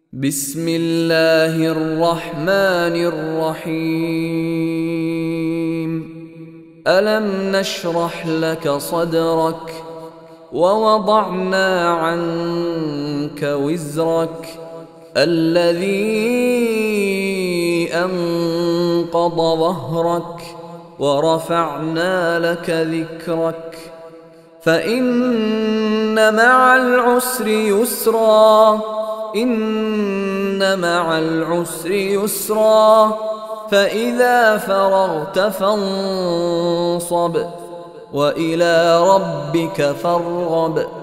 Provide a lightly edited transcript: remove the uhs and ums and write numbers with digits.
بسم الله الرحمن الرحيم. ألم نشرح لك صدرك ووضعنا عنك وزرك الذي أنقض ظهرك ورفعنا لك ذكرك فإن مع العسر يسرا إن مع العسر يسرا فإذا فرغت فانصب وإلى ربك فارغب.